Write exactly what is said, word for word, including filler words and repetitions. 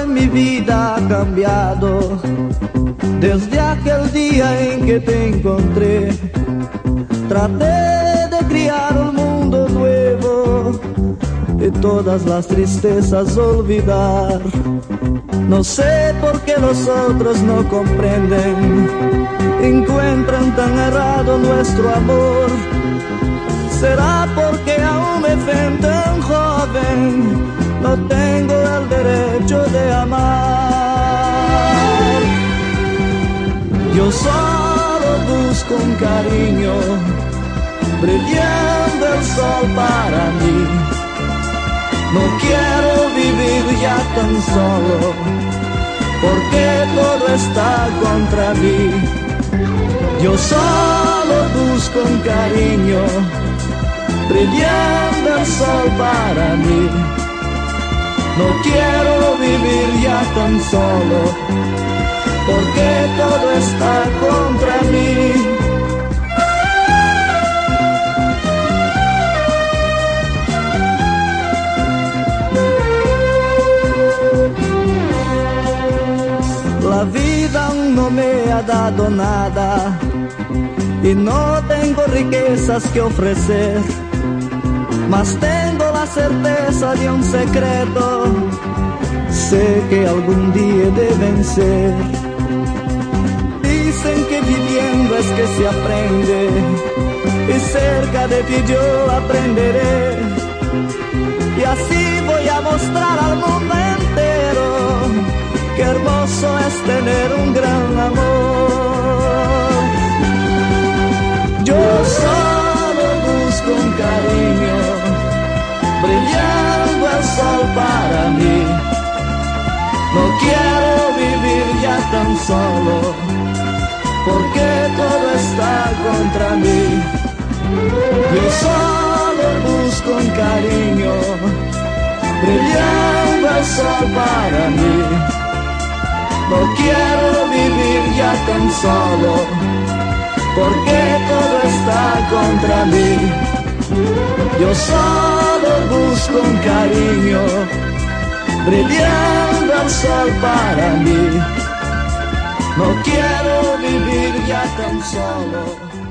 en mi vida ha cambiado desde aquel día en que te encontré. Traté de criar un mundo nuevo y todas las tristezas olvidar. No sé por qué los otros no comprenden, encuentran tan errado nuestro amor. Será porque aún me ven tan joven, no tengo el derecho de amar. Yo solo busco un cariño, brillando el sol para mí. No quiero vivir ya tan solo, porque todo está contra mí. Yo solo busco un cariño, brillando el sol para mí. No quiero vivir ya tan solo, porque todo está contra mí. La vida no me ha dado nada y no tengo riquezas que ofrecer, mas tengo la certeza de un secreto, sé que algún día de vencer. Dicen que viviendo es que se aprende, y cerca de ti yo aprenderé, y así voy a mostrar al mundo entero qué hermoso es tener un gran amor. Yo solo busco un cariño, brillando el sol para mí. No quiero vivir ya tan solo, porque todo está contra mí. Yo solo busco un cariño, brillando el sol para mí. No quiero vivir ya tan solo, porque todo está contra mí. Yo solo busco un cariño, brillando el sol para mí. No quiero vivir ya tan solo.